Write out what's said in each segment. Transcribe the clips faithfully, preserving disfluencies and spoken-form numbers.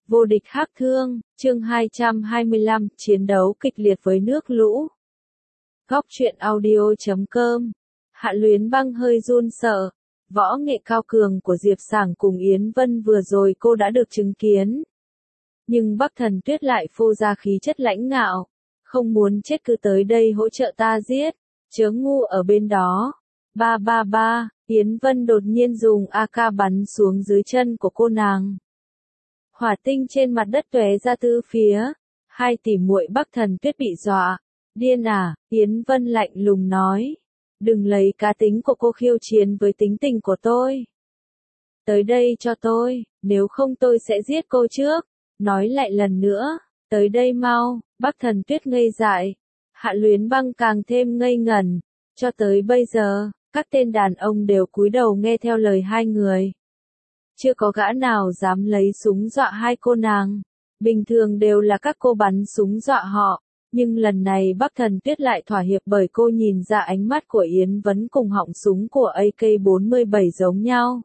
Vô địch hắc thương, chương hai trăm hai mươi lăm, chiến đấu kịch liệt với nước lũ. Góc truyện audio chấm com. Hạ Luyến Băng hơi run sợ. Võ nghệ cao cường của Diệp Sảng cùng Yến Vân vừa rồi cô đã được chứng kiến. Nhưng Bắc Thần Tuyết lại phô ra khí chất lãnh ngạo. Không muốn chết cứ tới đây hỗ trợ ta giết. Chớ ngu ở bên đó. Ba ba ba, Yến Vân đột nhiên dùng a ca bắn xuống dưới chân của cô nàng. Hỏa tinh trên mặt đất tóe ra tứ phía. Hai tỷ muội Bắc Thần Tuyết bị dọa. Điên à, Yến Vân lạnh lùng nói. Đừng lấy cá tính của cô khiêu chiến với tính tình của tôi. Tới đây cho tôi, nếu không tôi sẽ giết cô trước. Nói lại lần nữa, tới đây mau, Bắc Thần Tuyết ngây dại. Hạ Luyến Băng càng thêm ngây ngẩn. Cho tới bây giờ, các tên đàn ông đều cúi đầu nghe theo lời hai người. Chưa có gã nào dám lấy súng dọa hai cô nàng. Bình thường đều là các cô bắn súng dọa họ. Nhưng lần này Bắc Thần Tuyết lại thỏa hiệp bởi cô nhìn ra ánh mắt của Yến Vân cùng họng súng của A K bốn mươi bảy giống nhau.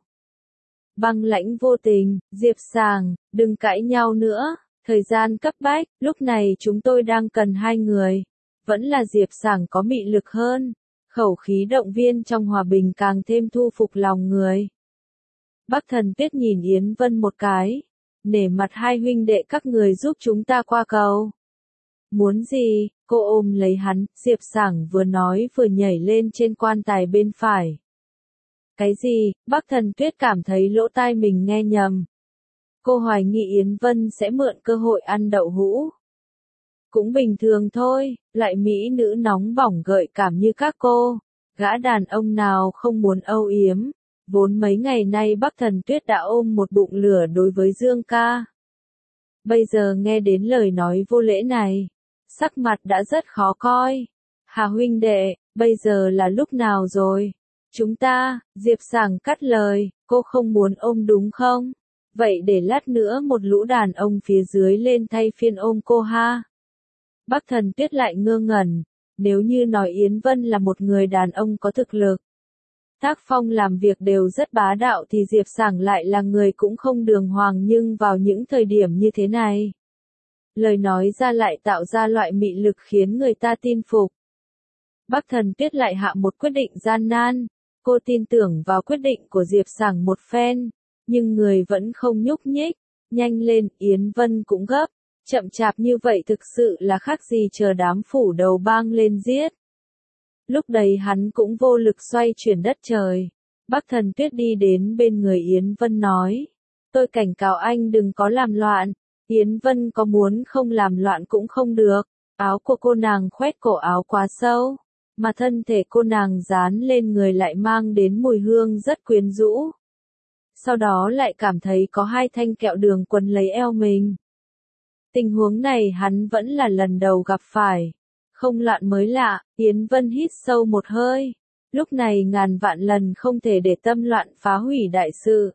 Băng lãnh vô tình, Diệp Sảng, đừng cãi nhau nữa. Thời gian cấp bách, lúc này chúng tôi đang cần hai người. Vẫn là Diệp Sảng có mị lực hơn. Khẩu khí động viên trong hòa bình càng thêm thu phục lòng người. Bắc Thần Tuyết nhìn Yến Vân một cái. Nể mặt hai huynh đệ các người giúp chúng ta qua cầu. Muốn gì? Cô ôm lấy hắn, Diệp Sảng vừa nói vừa nhảy lên trên quan tài bên phải. Cái gì? Bắc Thần Tuyết cảm thấy lỗ tai mình nghe nhầm. Cô hoài nghi Yến Vân sẽ mượn cơ hội ăn đậu hũ. Cũng bình thường thôi, lại mỹ nữ nóng bỏng gợi cảm như các cô. Gã đàn ông nào không muốn âu yếm. Vốn mấy ngày nay Bắc Thần Tuyết đã ôm một bụng lửa đối với Dương ca. Bây giờ nghe đến lời nói vô lễ này. Sắc mặt đã rất khó coi. Hà huynh đệ, bây giờ là lúc nào rồi? Chúng ta, Diệp Sảng cắt lời, cô không muốn ôm đúng không? Vậy để lát nữa một lũ đàn ông phía dưới lên thay phiên ôm cô ha. Bắc Thần Tuyết lại ngơ ngẩn, nếu như nói Yến Vân là một người đàn ông có thực lực. Tác phong làm việc đều rất bá đạo thì Diệp Sảng lại là người cũng không đường hoàng nhưng vào những thời điểm như thế này. Lời nói ra lại tạo ra loại mị lực khiến người ta tin phục. Bắc Thần Tuyết lại hạ một quyết định gian nan. Cô tin tưởng vào quyết định của Diệp Sảng một phen. Nhưng người vẫn không nhúc nhích. Nhanh lên, Yến Vân cũng gấp. Chậm chạp như vậy thực sự là khác gì chờ đám phủ đầu bang lên giết. Lúc đấy hắn cũng vô lực xoay chuyển đất trời. Bắc Thần Tuyết đi đến bên người Yến Vân nói. Tôi cảnh cáo anh đừng có làm loạn. Yến Vân có muốn không làm loạn cũng không được. Áo của cô nàng khoét cổ áo quá sâu. Mà thân thể cô nàng dán lên người lại mang đến mùi hương rất quyến rũ. Sau đó lại cảm thấy có hai thanh kẹo đường quấn lấy eo mình. Tình huống này hắn vẫn là lần đầu gặp phải. Không loạn mới lạ, Yến Vân hít sâu một hơi. Lúc này ngàn vạn lần không thể để tâm loạn phá hủy đại sự.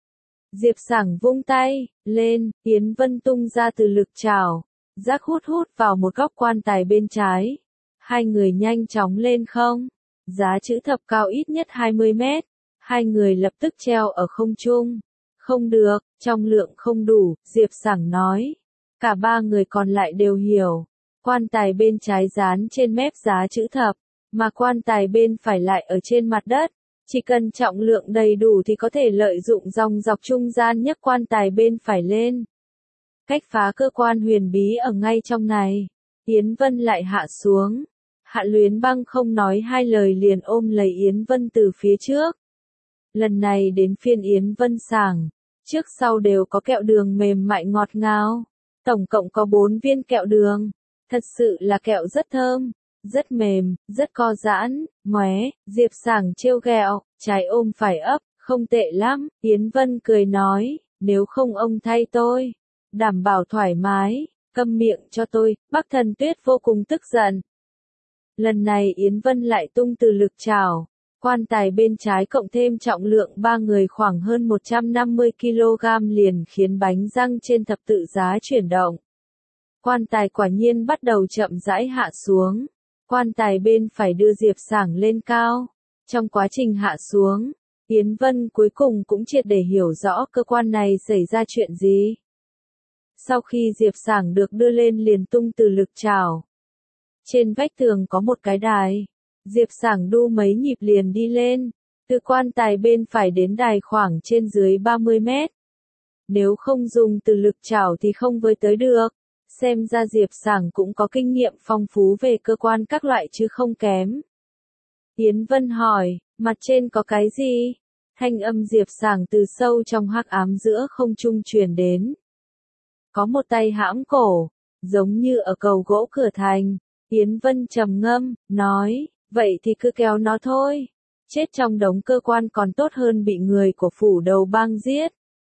Diệp Sảng vung tay, lên, Yến Vân tung ra từ lực trảo. Giác hút hút vào một góc quan tài bên trái. Hai người nhanh chóng lên không. Giá chữ thập cao ít nhất hai mươi mét. Hai người lập tức treo ở không trung. Không được, trọng lượng không đủ, Diệp Sảng nói. Cả ba người còn lại đều hiểu. Quan tài bên trái dán trên mép giá chữ thập, mà quan tài bên phải lại ở trên mặt đất. Chỉ cần trọng lượng đầy đủ thì có thể lợi dụng dòng dọc trung gian nhấc quan tài bên phải lên. Cách phá cơ quan huyền bí ở ngay trong này. Yến Vân lại hạ xuống. Hạ Luyến Băng không nói hai lời liền ôm lấy Yến Vân từ phía trước. Lần này đến phiên Yến Vân Sảng. Trước sau đều có kẹo đường mềm mại ngọt ngào. Tổng cộng có bốn viên kẹo đường. Thật sự là kẹo rất thơm, rất mềm, rất co giãn, móe, Diệp Sảng trêu ghẹo, trái ôm phải ấp, không tệ lắm, Yến Vân cười nói, nếu không ông thay tôi, đảm bảo thoải mái, câm miệng cho tôi, Bắc Thần Tuyết vô cùng tức giận. Lần này Yến Vân lại tung từ lực trảo, quan tài bên trái cộng thêm trọng lượng ba người khoảng hơn một trăm năm mươi ki lô gam liền khiến bánh răng trên thập tự giá chuyển động. Quan tài quả nhiên bắt đầu chậm rãi hạ xuống. Quan tài bên phải đưa Diệp Sảng lên cao. Trong quá trình hạ xuống, Yến Vân cuối cùng cũng triệt để hiểu rõ cơ quan này xảy ra chuyện gì. Sau khi Diệp Sảng được đưa lên liền tung từ lực trảo. Trên vách tường có một cái đài. Diệp Sảng đu mấy nhịp liền đi lên. Từ quan tài bên phải đến đài khoảng trên dưới ba mươi mét. Nếu không dùng từ lực trảo thì không với tới được. Xem ra Diệp Sảng cũng có kinh nghiệm phong phú về cơ quan các loại chứ không kém. Yến Vân hỏi, mặt trên có cái gì? Thanh âm Diệp Sảng từ sâu trong hắc ám giữa không trung truyền đến. Có một tay hãm cổ, giống như ở cầu gỗ cửa thành. Yến Vân trầm ngâm, nói, vậy thì cứ kéo nó thôi. Chết trong đống cơ quan còn tốt hơn bị người của phủ đầu bang giết.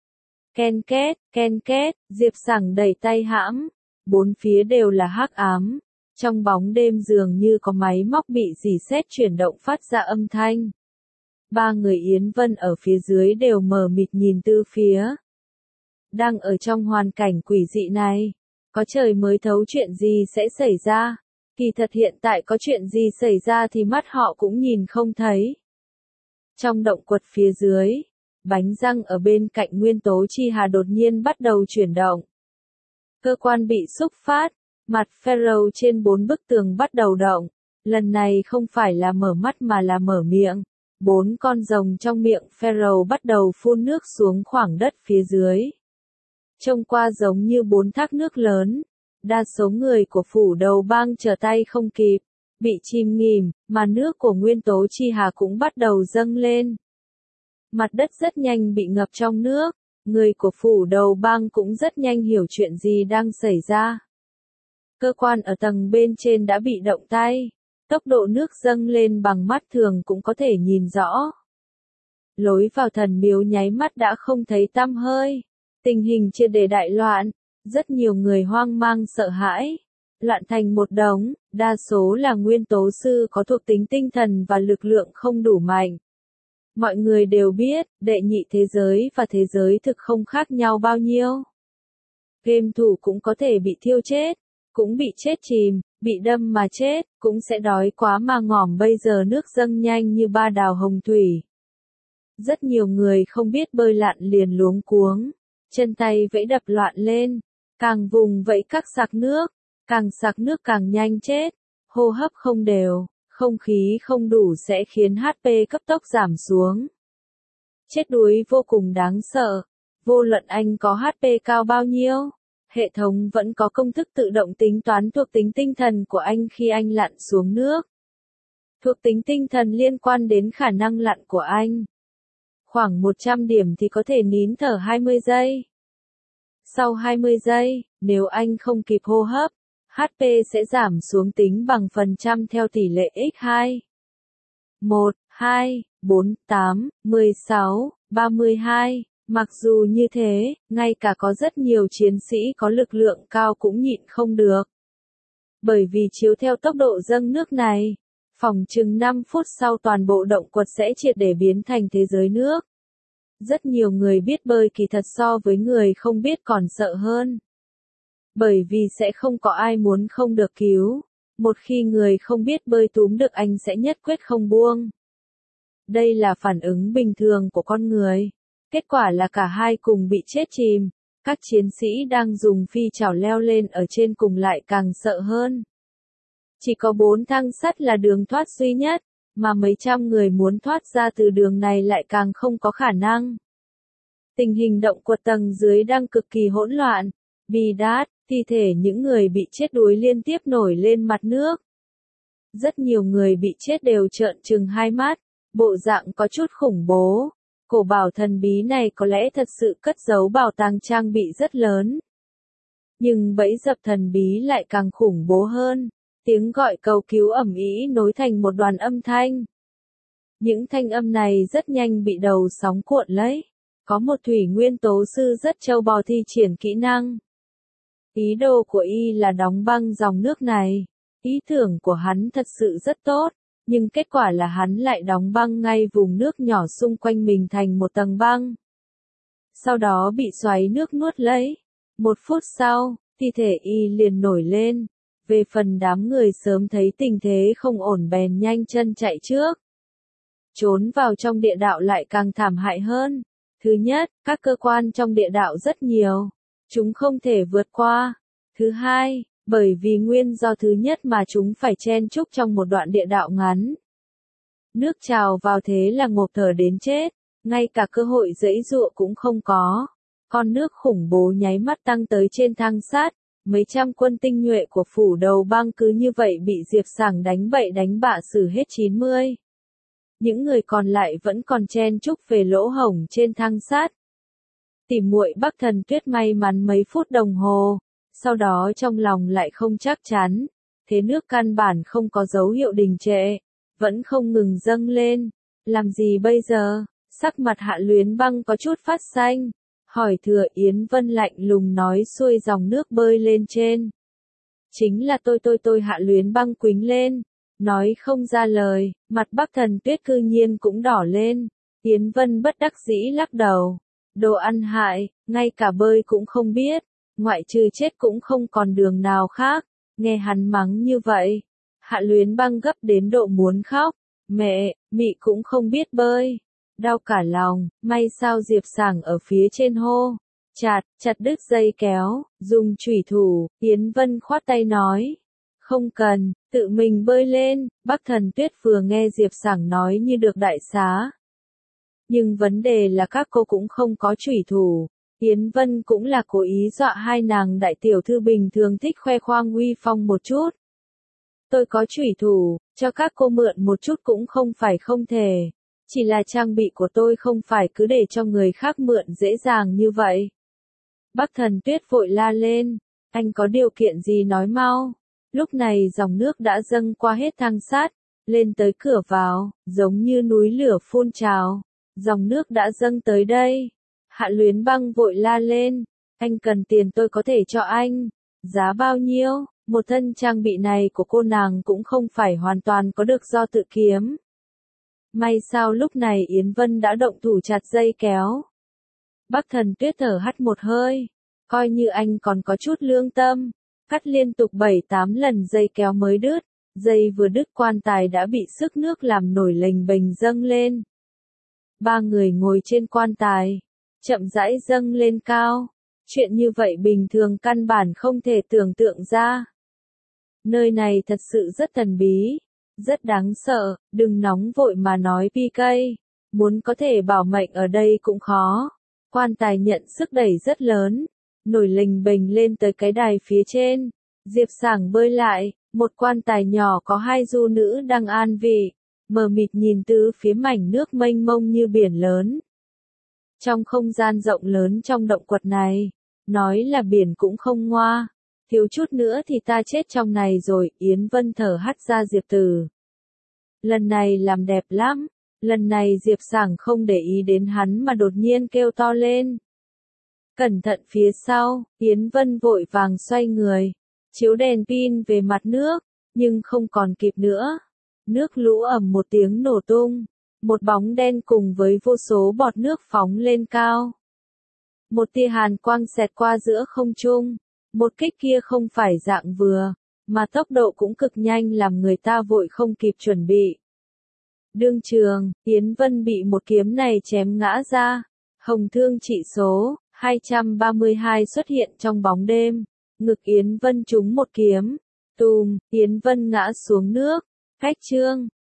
Ken két, ken két, Diệp Sảng đẩy tay hãm. Bốn phía đều là hắc ám. Trong bóng đêm dường như có máy móc bị rỉ sét chuyển động phát ra âm thanh. Ba người Yến Vân ở phía dưới đều mờ mịt nhìn tư phía. Đang ở trong hoàn cảnh quỷ dị này. Có trời mới thấu chuyện gì sẽ xảy ra. Kỳ thật hiện tại có chuyện gì xảy ra thì mắt họ cũng nhìn không thấy. Trong động quật phía dưới, bánh răng ở bên cạnh nguyên tố chi hà đột nhiên bắt đầu chuyển động. Cơ quan bị xúc phát, mặt Pharaoh trên bốn bức tường bắt đầu động. Lần này không phải là mở mắt mà là mở miệng. Bốn con rồng trong miệng Pharaoh bắt đầu phun nước xuống khoảng đất phía dưới. Trông qua giống như bốn thác nước lớn. Đa số người của phủ đầu bang trở tay không kịp, bị chìm nghỉm, mà nước của nguyên tố chi hà cũng bắt đầu dâng lên. Mặt đất rất nhanh bị ngập trong nước, người của phủ đầu bang cũng rất nhanh hiểu chuyện gì đang xảy ra. Cơ quan ở tầng bên trên đã bị động tay, tốc độ nước dâng lên bằng mắt thường cũng có thể nhìn rõ. Lối vào thần miếu nháy mắt đã không thấy tăm hơi, tình hình triệt để đại loạn. Rất nhiều người hoang mang sợ hãi, loạn thành một đống, đa số là nguyên tố sư có thuộc tính tinh thần và lực lượng không đủ mạnh. Mọi người đều biết, đệ nhị thế giới và thế giới thực không khác nhau bao nhiêu. Game thủ cũng có thể bị thiêu chết, cũng bị chết chìm, bị đâm mà chết, cũng sẽ đói quá mà ngỏm bây giờ nước dâng nhanh như ba đào hồng thủy. Rất nhiều người không biết bơi lặn liền luống cuống, chân tay vẫy đập loạn lên. Càng vùng vẫy các sặc nước, càng sặc nước càng nhanh chết, hô hấp không đều, không khí không đủ sẽ khiến hát pê cấp tốc giảm xuống. Chết đuối vô cùng đáng sợ, vô luận anh có hát pê cao bao nhiêu, hệ thống vẫn có công thức tự động tính toán thuộc tính tinh thần của anh khi anh lặn xuống nước. Thuộc tính tinh thần liên quan đến khả năng lặn của anh. Khoảng một trăm điểm thì có thể nín thở hai mươi giây. Sau hai mươi giây, nếu anh không kịp hô hấp, hát pê sẽ giảm xuống tính bằng phần trăm theo tỷ lệ nhân hai. một, hai, bốn, tám, mười sáu, ba mươi hai. Mặc dù như thế, ngay cả có rất nhiều chiến sĩ có lực lượng cao cũng nhịn không được. Bởi vì chiếu theo tốc độ dâng nước này, phỏng chừng năm phút sau toàn bộ động quật sẽ triệt để biến thành thế giới nước. Rất nhiều người biết bơi kỳ thật so với người không biết còn sợ hơn. Bởi vì sẽ không có ai muốn không được cứu. Một khi người không biết bơi túm được anh sẽ nhất quyết không buông. Đây là phản ứng bình thường của con người. Kết quả là cả hai cùng bị chết chìm. Các chiến sĩ đang dùng phi chảo leo lên ở trên cùng lại càng sợ hơn. Chỉ có bốn thang sắt là đường thoát duy nhất. Mà mấy trăm người muốn thoát ra từ đường này lại càng không có khả năng. Tình hình động quật tầng dưới đang cực kỳ hỗn loạn. Bi đát, thi thể những người bị chết đuối liên tiếp nổi lên mặt nước. Rất nhiều người bị chết đều trợn trừng hai mắt, bộ dạng có chút khủng bố. Cổ bảo thần bí này có lẽ thật sự cất giấu bảo tàng trang bị rất lớn. Nhưng bẫy dập thần bí lại càng khủng bố hơn. Tiếng gọi cầu cứu ầm ĩ nối thành một đoàn âm thanh. Những thanh âm này rất nhanh bị đầu sóng cuộn lấy. Có một thủy nguyên tố sư rất trâu bò thi triển kỹ năng. Ý đồ của y là đóng băng dòng nước này. Ý tưởng của hắn thật sự rất tốt, nhưng kết quả là hắn lại đóng băng ngay vùng nước nhỏ xung quanh mình thành một tầng băng. Sau đó bị xoáy nước nuốt lấy. Một phút sau, thi thể y liền nổi lên. Về phần đám người sớm thấy tình thế không ổn bèn nhanh chân chạy trước. Trốn vào trong địa đạo lại càng thảm hại hơn. Thứ nhất, các cơ quan trong địa đạo rất nhiều. chúng không thể vượt qua. Thứ hai, bởi vì nguyên do thứ nhất mà chúng phải chen chúc trong một đoạn địa đạo ngắn. Nước trào vào thế là ngộp thở đến chết, ngay cả cơ hội giãy giụa cũng không có. Con nước khủng bố nháy mắt tăng tới trên thang sắt, mấy trăm quân tinh nhuệ của phủ đầu bang cứ như vậy bị Diệp Sảng đánh bậy đánh bạ xử hết chín mươi. Những người còn lại vẫn còn chen chúc về lỗ hổng trên thang sắt. Tỉ muội Bắc Thần Tuyết may mắn mấy phút đồng hồ, sau đó trong lòng lại không chắc chắn, thế nước căn bản không có dấu hiệu đình trệ, vẫn không ngừng dâng lên. Làm gì bây giờ? Sắc mặt Hạ Luyến Băng có chút phát xanh, hỏi Thừa Yến Vân lạnh lùng nói xuôi dòng nước bơi lên trên. Chính là tôi tôi tôi Hạ Luyến Băng quĩnh lên, nói không ra lời, mặt Bắc Thần Tuyết cư nhiên cũng đỏ lên. Yến Vân bất đắc dĩ lắc đầu, đồ ăn hại, ngay cả bơi cũng không biết, ngoại trừ chết cũng không còn đường nào khác. Nghe hắn mắng như vậy, Hạ Luyến Băng gấp đến độ muốn khóc, mẹ, mị cũng không biết bơi. Đau cả lòng, may sao Diệp Sảng ở phía trên hô, chặt, chặt đứt dây kéo, dùng chủy thủ. Yến Vân khoát tay nói, không cần, tự mình bơi lên. Bắc Thần Tuyết vừa nghe Diệp Sảng nói như được đại xá. Nhưng vấn đề là các cô cũng không có chủy thủ. Yến Vân cũng là cố ý dọa hai nàng đại tiểu thư bình thường thích khoe khoang uy phong một chút. Tôi có chủy thủ, cho các cô mượn một chút cũng không phải không thể. Chỉ là trang bị của tôi không phải cứ để cho người khác mượn dễ dàng như vậy. Bắc Thần Tuyết vội la lên, anh có điều kiện gì nói mau. Lúc này dòng nước đã dâng qua hết thang sắt, lên tới cửa vào, giống như núi lửa phun trào. Dòng nước đã dâng tới đây. Hạ Luyến Băng vội la lên, anh cần tiền tôi có thể cho anh. Giá bao nhiêu? Một thân trang bị này của cô nàng cũng không phải hoàn toàn có được do tự kiếm. May sao lúc này Yến Vân đã động thủ chặt dây kéo. Bắc Thần Tuyết thở hắt một hơi, coi như anh còn có chút lương tâm, cắt liên tục bảy tám lần dây kéo mới đứt, dây vừa đứt quan tài đã bị sức nước làm nổi lềnh bềnh dâng lên. Ba người ngồi trên quan tài, chậm rãi dâng lên cao, chuyện như vậy bình thường căn bản không thể tưởng tượng ra. Nơi này thật sự rất thần bí. Rất đáng sợ, đừng nóng vội mà nói pê ca, muốn có thể bảo mệnh ở đây cũng khó. Quan tài nhận sức đẩy rất lớn, nổi lềnh bềnh lên tới cái đài phía trên. Diệp Sảng bơi lại, một quan tài nhỏ có hai du nữ đang an vị, mờ mịt nhìn từ phía mảnh nước mênh mông như biển lớn. Trong không gian rộng lớn trong động quật này, nói là biển cũng không ngoa. Thiếu chút nữa thì ta chết trong này rồi. Yến Vân thở hắt ra Diệp Tử. Lần này làm đẹp lắm. Lần này Diệp Sảng không để ý đến hắn mà đột nhiên kêu to lên. Cẩn thận phía sau. Yến Vân vội vàng xoay người, chiếu đèn pin về mặt nước, nhưng không còn kịp nữa. Nước lũ ầm một tiếng nổ tung, một bóng đen cùng với vô số bọt nước phóng lên cao. Một tia hàn quang xẹt qua giữa không trung. Một kích kia không phải dạng vừa, mà tốc độ cũng cực nhanh làm người ta vội không kịp chuẩn bị. Đương trường, Yến Vân bị một kiếm này chém ngã ra. Hồng thương trị số hai trăm ba mươi hai xuất hiện trong bóng đêm. Ngực Yến Vân trúng một kiếm. Tùm, Yến Vân ngã xuống nước. Cách chương